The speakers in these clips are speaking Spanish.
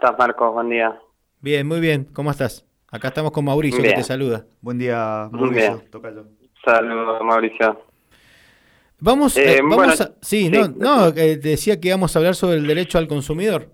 estás, Marcos? Buen día. Bien, muy bien. ¿Cómo estás? Acá estamos con Mauricio, que te Bien, saluda. Buen día, bien. Mauricio, tocayo. Saludos, Mauricio. Bueno, Vamos a... Sí, sí, no, decime. te decía que íbamos a hablar sobre el derecho al consumidor.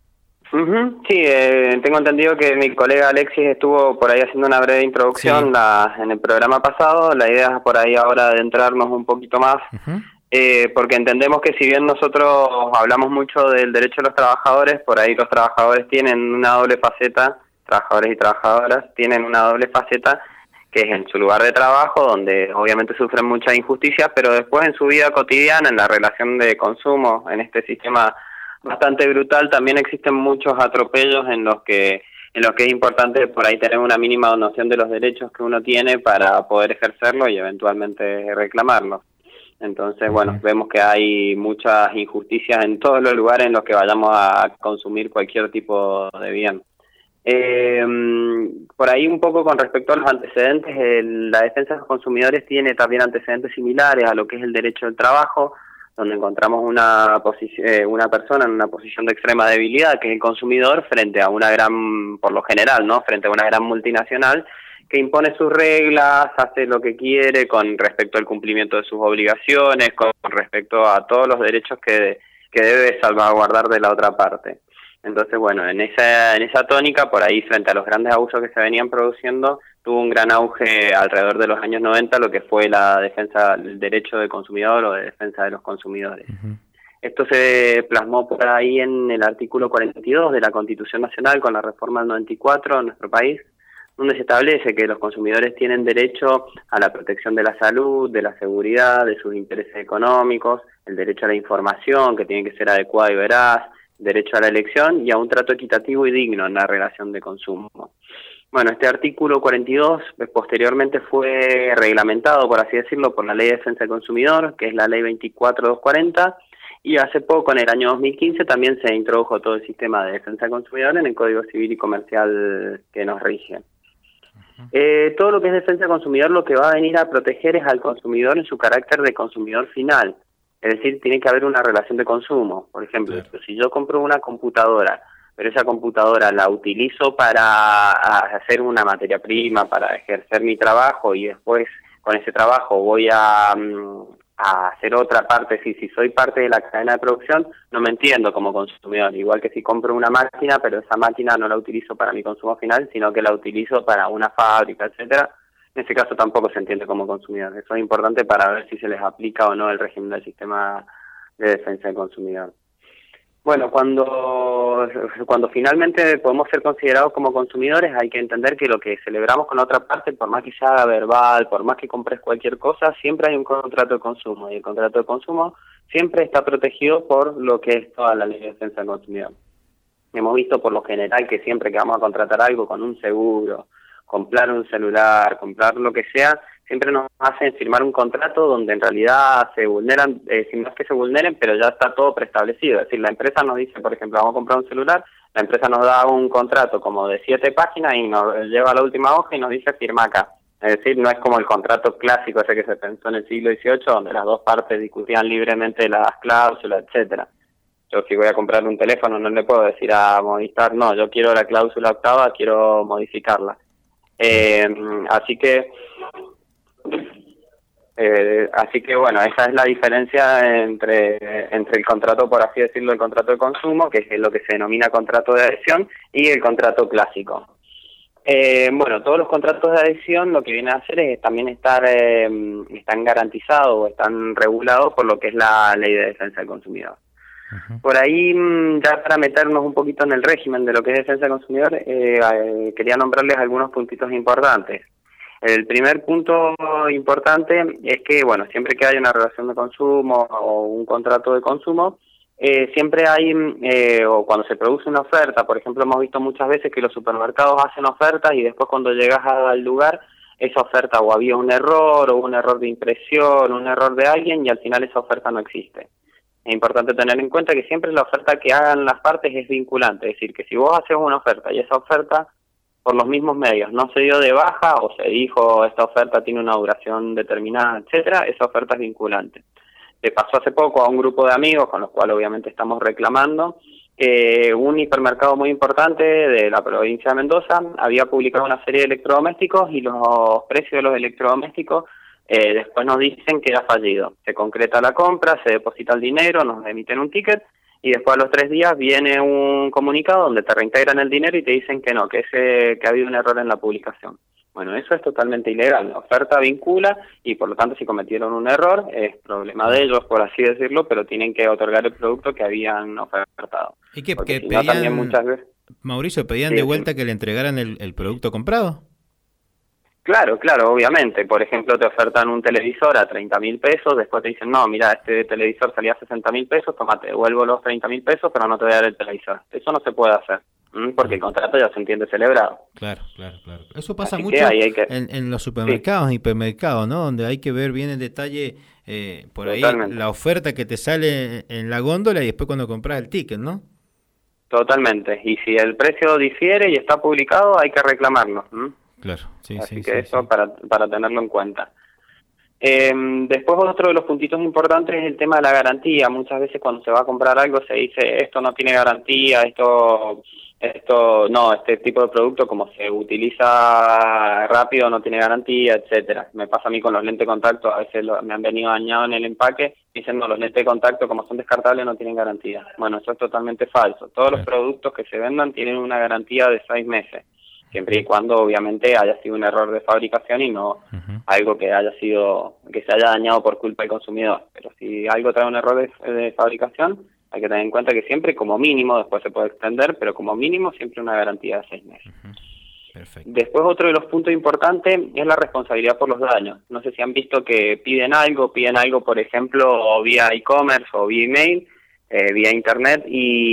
Ujú, sí, tengo entendido que mi colega Alexis estuvo por ahí haciendo una breve introducción Sí. en el programa pasado. La idea es por ahí ahora adentrarnos un poquito más, Ujú. porque entendemos que si bien nosotros hablamos mucho del derecho de los trabajadores, por ahí los trabajadores tienen una doble faceta, trabajadores y trabajadoras tienen una doble faceta, que es en su lugar de trabajo, donde obviamente sufren mucha injusticia, pero después en su vida cotidiana, en la relación de consumo, en este sistema bastante brutal, también existen muchos atropellos en los que es importante por ahí tener una mínima noción de los derechos que uno tiene para poder ejercerlo y eventualmente reclamarlos. Entonces, bueno, Ujú. vemos que hay muchas injusticias en todos los lugares en los que vayamos a consumir cualquier tipo de bien. Eh, por ahí un poco con respecto a los antecedentes, la defensa de los consumidores tiene también antecedentes similares a lo que es el derecho del trabajo, donde encontramos una persona en una posición de extrema debilidad, que es el consumidor, frente a una gran, por lo general, ¿no? Frente a una gran multinacional que impone sus reglas, hace lo que quiere con respecto al cumplimiento de sus obligaciones, con respecto a todos los derechos que debe salvaguardar de la otra parte. Entonces, bueno, en esa tónica, por ahí, frente a los grandes abusos que se venían produciendo, tuvo un gran auge alrededor de los años 90 lo que fue la defensa del derecho del consumidor o de defensa de los consumidores. Ujú. Esto se plasmó por ahí en el artículo 42 de la Constitución Nacional con la reforma del 94 en nuestro país, donde se establece que los consumidores tienen derecho a la protección de la salud, de la seguridad, de sus intereses económicos, el derecho a la información, que tiene que ser adecuada y veraz, derecho a la elección y a un trato equitativo y digno en la relación de consumo. Bueno, este artículo 42 posteriormente fue reglamentado, por así decirlo, por la Ley de Defensa del Consumidor, que es la Ley 24.240, y hace poco, en el año 2015, también se introdujo todo el sistema de defensa del consumidor en el Código Civil y Comercial que nos rige. Todo lo que es defensa del consumidor lo que va a venir a proteger es al consumidor en su carácter de consumidor final. Es decir, tiene que haber una relación de consumo. Por ejemplo, Claro. si yo compro una computadora, pero esa computadora la utilizo para hacer una materia prima, para ejercer mi trabajo y después con ese trabajo voy a hacer otra parte, si soy parte de la cadena de producción, no me entiendo como consumidor. Igual que si compro una máquina, pero esa máquina no la utilizo para mi consumo final, sino que la utilizo para una fábrica, etcétera. En ese caso tampoco se entiende como consumidor. Eso es importante para ver si se les aplica o no el régimen del sistema de defensa del consumidor. Bueno, cuando finalmente podemos ser considerados como consumidores, hay que entender que lo que celebramos con la otra parte, por más que sea verbal, por más que compres cualquier cosa, siempre hay un contrato de consumo, y el contrato de consumo siempre está protegido por lo que es toda la ley de defensa del consumidor. Hemos visto por lo general que siempre que vamos a contratar algo con un seguro, comprar un celular, comprar lo que sea, siempre nos hacen firmar un contrato donde en realidad se vulneran, si no es que se vulneren, pero ya está todo preestablecido. Es decir, la empresa nos dice, por ejemplo, vamos a comprar un celular, la empresa nos da un contrato como de 7 páginas y nos lleva a la última hoja y nos dice firma acá. Es decir, no es como el contrato clásico ese que se pensó en el siglo XVIII, donde las dos partes discutían libremente las cláusulas, etcétera. Yo si voy a comprar un teléfono no le puedo decir a Movistar, no, yo quiero la cláusula octava, quiero modificarla. Claro. Eh, así que bueno, esa es la diferencia entre el contrato, por así decirlo, el contrato de consumo, que es lo que se denomina contrato de adhesión, y el contrato clásico. Bueno, todos los contratos de adhesión lo que vienen a hacer es también están garantizados o están regulados por lo que es la Ley de Defensa del Consumidor. Ujú. Por ahí, ya para meternos un poquito en el régimen de lo que es defensa del consumidor, quería nombrarles algunos puntitos importantes. El primer punto importante es que, bueno, siempre que hay una relación de consumo o un contrato de consumo, siempre hay, o cuando se produce una oferta, por ejemplo, hemos visto muchas veces que los supermercados hacen ofertas y después cuando llegas al lugar, esa oferta o había un error o un error de impresión, un error de alguien y al final esa oferta no existe. Es importante tener en cuenta que siempre la oferta que hagan las partes es vinculante, es decir, que si vos haces una oferta y esa oferta por los mismos medios no se dio de baja o se dijo esta oferta tiene una duración determinada, etcétera, esa oferta es vinculante. Le pasó hace poco a un grupo de amigos con los cuales obviamente estamos reclamando Un hipermercado muy importante de la provincia de Mendoza había publicado una serie de electrodomésticos y los precios de los electrodomésticos después nos dicen que era fallido. Se concreta la compra, se deposita el dinero, nos emiten un ticket y después a los 3 días viene un comunicado donde te reintegran el dinero y te dicen que no, que ha habido un error en la publicación. Bueno, eso es totalmente ilegal. La oferta vincula y por lo tanto si cometieron un error es problema de ellos, por así decirlo, pero tienen que otorgar el producto que habían ofertado. ¿Y que si pedían, no, también muchas veces, Mauricio, pedían sí, de vuelta que le entregaran el producto comprado? Claro, obviamente. Por ejemplo, te ofertan un televisor a 30.000 pesos, después te dicen, no, mira, este televisor salía a 60.000 pesos, toma, te devuelvo los 30.000 pesos, pero no te voy a dar el televisor. Eso no se puede hacer, porque el contrato ya se entiende celebrado. Claro. Eso pasa Así mucho que en los supermercados, sí, hipermercados, ¿no? Donde hay que ver bien en detalle por ahí Totalmente. La oferta que te sale en la góndola y después cuando compras el ticket, ¿no? Totalmente. Y si el precio difiere y está publicado, hay que reclamarlo. Claro, sí. Así que eso para tenerlo en cuenta. Después otro de los puntitos importantes es el tema de la garantía. Muchas veces cuando se va a comprar algo se dice esto no tiene garantía, este tipo de producto como se utiliza rápido no tiene garantía, etcétera. Me pasa a mí con los lentes de contacto, a veces me han venido dañados en el empaque diciendo los lentes de contacto como son descartables no tienen garantía. Bueno, eso es totalmente falso. Todos los productos que se vendan tienen una garantía de 6 meses. Siempre y cuando obviamente haya sido un error de fabricación y no algo que se haya dañado por culpa del consumidor. Pero si algo trae un error de fabricación, hay que tener en cuenta que siempre como mínimo, después se puede extender, pero como mínimo siempre una garantía de 6 meses. Perfecto. Después otro de los puntos importantes es la responsabilidad por los daños. No sé si han visto que piden algo por ejemplo vía e-commerce o vía email, vía internet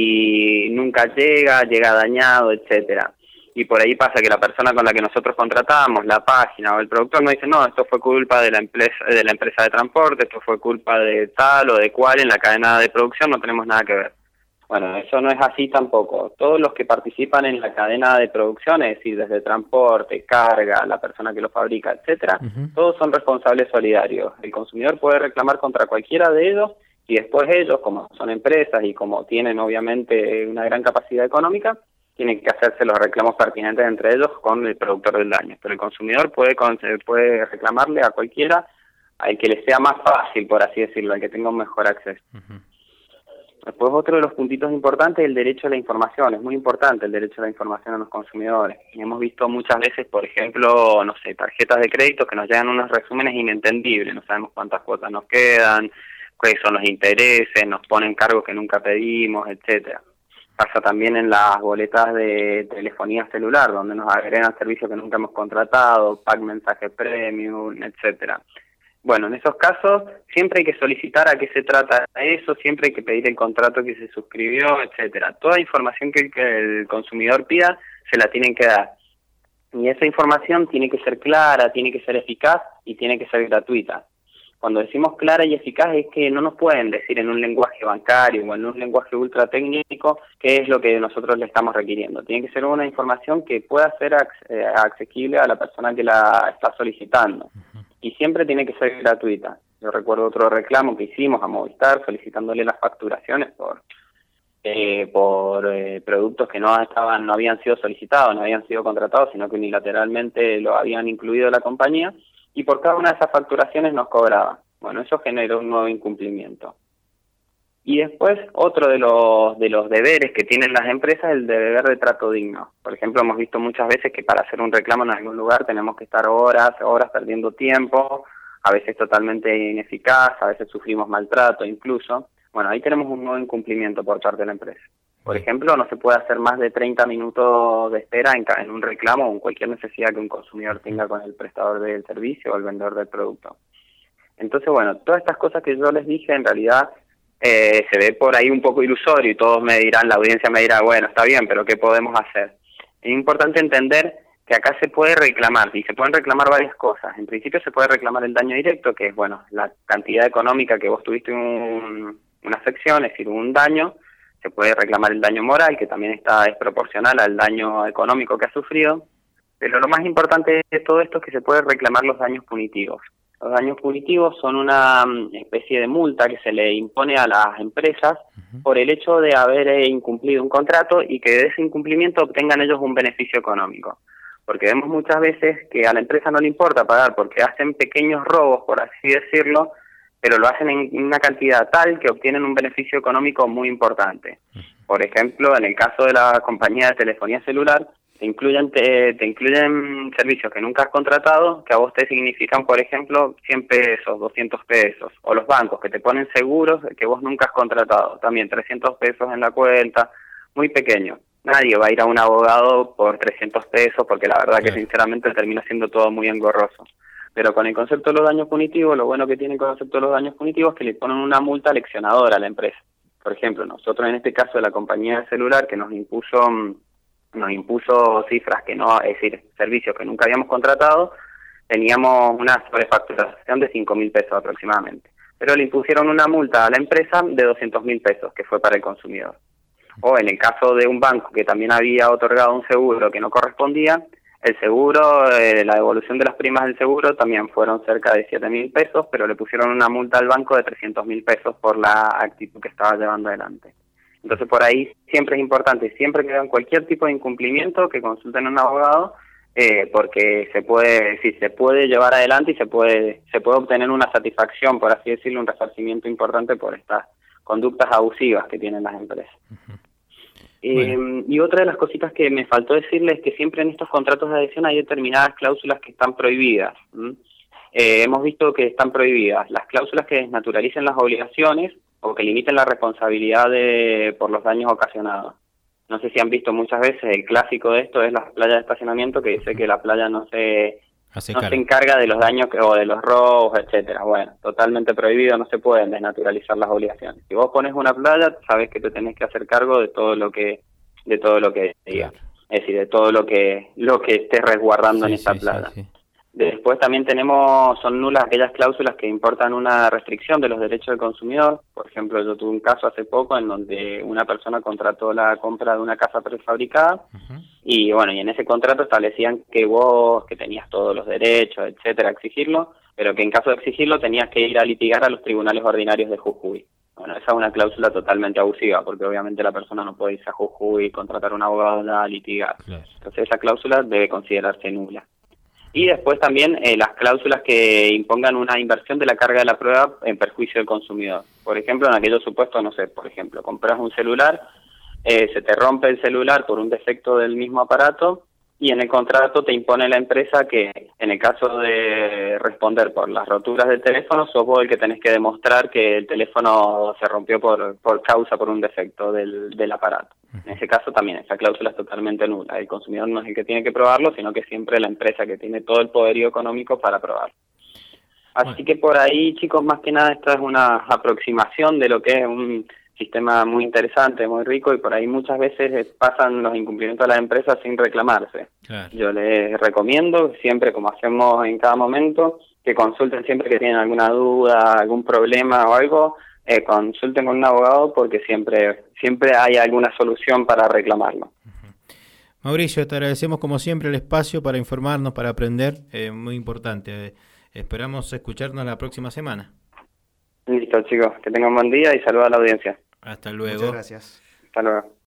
y nunca llega dañado, etcétera. Y por ahí pasa que la persona con la que nosotros contratamos, la página o el productor, nos dice, no, esto fue culpa de la empresa de transporte, esto fue culpa de tal o de cual en la cadena de producción, no tenemos nada que ver. Bueno, eso no es así tampoco. Todos los que participan en la cadena de producción, es decir, desde transporte, carga, la persona que lo fabrica, etcétera, todos son responsables solidarios. El consumidor puede reclamar contra cualquiera de ellos y después ellos, como son empresas y como tienen obviamente una gran capacidad económica, tienen que hacerse los reclamos pertinentes entre ellos con el productor del daño. Pero el consumidor puede reclamarle a cualquiera, al que le sea más fácil, por así decirlo, al que tenga un mejor acceso. Después otro de los puntitos importantes es el derecho a la información. Es muy importante el derecho a la información a los consumidores. Y hemos visto muchas veces, por ejemplo, tarjetas de crédito que nos llegan unos resúmenes inentendibles. No sabemos cuántas cuotas nos quedan, cuáles son los intereses, nos ponen cargos que nunca pedimos, etcétera. Pasa también en las boletas de telefonía celular, donde nos agregan servicios que nunca hemos contratado, pack mensaje premium, etcétera. Bueno, en esos casos siempre hay que solicitar a qué se trata eso, siempre hay que pedir el contrato que se suscribió, etcétera. Toda información que el consumidor pida se la tienen que dar. Y esa información tiene que ser clara, tiene que ser eficaz y tiene que ser gratuita. Cuando decimos clara y eficaz es que no nos pueden decir en un lenguaje bancario o en un lenguaje ultra técnico qué es lo que nosotros le estamos requiriendo. Tiene que ser una información que pueda ser accesible a la persona que la está solicitando. Y siempre tiene que ser gratuita. Yo recuerdo otro reclamo que hicimos a Movistar solicitándole las facturaciones por productos que no habían sido solicitados, no habían sido contratados, sino que unilateralmente lo habían incluido la compañía. Y por cada una de esas facturaciones nos cobraba. Bueno, eso generó un nuevo incumplimiento. Y después, otro de los deberes que tienen las empresas es el deber de trato digno. Por ejemplo, hemos visto muchas veces que para hacer un reclamo en algún lugar tenemos que estar horas perdiendo tiempo, a veces totalmente ineficaz, a veces sufrimos maltrato incluso. Bueno, ahí tenemos un nuevo incumplimiento por parte de la empresa. Por ejemplo, no se puede hacer más de 30 minutos de espera en un reclamo o en cualquier necesidad que un consumidor tenga con el prestador del servicio o el vendedor del producto. Entonces, bueno, todas estas cosas que yo les dije en realidad se ve por ahí un poco ilusorio y todos la audiencia me dirá, bueno, está bien, pero ¿qué podemos hacer? Es importante entender que acá se puede reclamar, y se pueden reclamar varias cosas. En principio se puede reclamar el daño directo, que es, bueno, la cantidad económica que vos tuviste en una afección, es decir, un daño. Se puede reclamar el daño moral, que también es proporcional al daño económico que ha sufrido. Pero lo más importante de todo esto es que se puede reclamar los daños punitivos. Los daños punitivos son una especie de multa que se le impone a las empresas por el hecho de haber incumplido un contrato y que de ese incumplimiento obtengan ellos un beneficio económico. Porque vemos muchas veces que a la empresa no le importa pagar porque hacen pequeños robos, por así decirlo, pero lo hacen en una cantidad tal que obtienen un beneficio económico muy importante. Por ejemplo, en el caso de la compañía de telefonía celular, te incluyen servicios que nunca has contratado, que a vos te significan, por ejemplo, 100 pesos, 200 pesos. O los bancos, que te ponen seguros que vos nunca has contratado. También 300 pesos en la cuenta, muy pequeño. Nadie va a ir a un abogado por 300 pesos, porque la verdad que sinceramente termina siendo todo muy engorroso. Pero con el concepto de los daños punitivos, lo bueno que tiene el concepto de los daños punitivos es que le ponen una multa leccionadora a la empresa. Por ejemplo, nosotros en este caso de la compañía de celular que nos impuso cifras que no, es decir, servicios que nunca habíamos contratado, teníamos una sobrefacturación de 5.000 pesos aproximadamente. Pero le impusieron una multa a la empresa de 200.000 pesos, que fue para el consumidor. O en el caso de un banco que también había otorgado un seguro que no correspondía, el seguro, la devolución de las primas del seguro también fueron cerca de 7.000 pesos, pero le pusieron una multa al banco de 300.000 pesos por la actitud que estaba llevando adelante. Entonces por ahí siempre es importante, siempre que vean cualquier tipo de incumplimiento, que consulten a un abogado, porque se puede llevar adelante y se puede obtener una satisfacción, por así decirlo, un resarcimiento importante por estas conductas abusivas que tienen las empresas. Y otra de las cositas que me faltó decirles es que siempre en estos contratos de adhesión hay determinadas cláusulas que están prohibidas. Hemos visto que están prohibidas las cláusulas que desnaturalicen las obligaciones o que limiten la responsabilidad por los daños ocasionados. No sé si han visto muchas veces, el clásico de esto es las playas de estacionamiento, que dice que la playa no se encarga de los daños o de los robos, etcétera. Bueno, totalmente prohibido, no se pueden desnaturalizar las obligaciones. Si vos pones una playa, sabes que te tenés que hacer cargo de todo lo que diga. Es decir, de todo lo que estés resguardando en esa playa. Después también son nulas aquellas cláusulas que importan una restricción de los derechos del consumidor. Por ejemplo, yo tuve un caso hace poco en donde una persona contrató la compra de una casa prefabricada y bueno, y en ese contrato establecían que vos, que tenías todos los derechos, etcétera, exigirlo, pero que en caso de exigirlo tenías que ir a litigar a los tribunales ordinarios de Jujuy. Bueno, esa es una cláusula totalmente abusiva, porque obviamente la persona no puede irse a Jujuy y contratar a un abogado a litigar. Claro. Entonces esa cláusula debe considerarse nula. Y después también las cláusulas que impongan una inversión de la carga de la prueba en perjuicio del consumidor. Por ejemplo, en aquellos supuestos, no sé, por ejemplo, compras un celular, se te rompe el celular por un defecto del mismo aparato y en el contrato te impone la empresa que en el caso de responder por las roturas del teléfono, sos vos el que tenés que demostrar que el teléfono se rompió por un defecto del aparato. En ese caso también esa cláusula es totalmente nula. El consumidor no es el que tiene que probarlo, sino que siempre la empresa que tiene todo el poderío económico para probarlo. Así que por ahí, chicos, más que nada esta es una aproximación de lo que es un sistema muy interesante, muy rico, y por ahí muchas veces pasan los incumplimientos de las empresas sin reclamarse. Claro. Yo les recomiendo siempre, como hacemos en cada momento, que consulten siempre que tienen alguna duda, algún problema o algo, consulten con un abogado porque siempre hay alguna solución para reclamarlo. Mauricio, te agradecemos como siempre el espacio para informarnos, para aprender, muy importante. Esperamos escucharnos la próxima semana. Listo, chicos, que tengan buen día y saludos a la audiencia. Hasta luego. Muchas gracias. Hasta luego.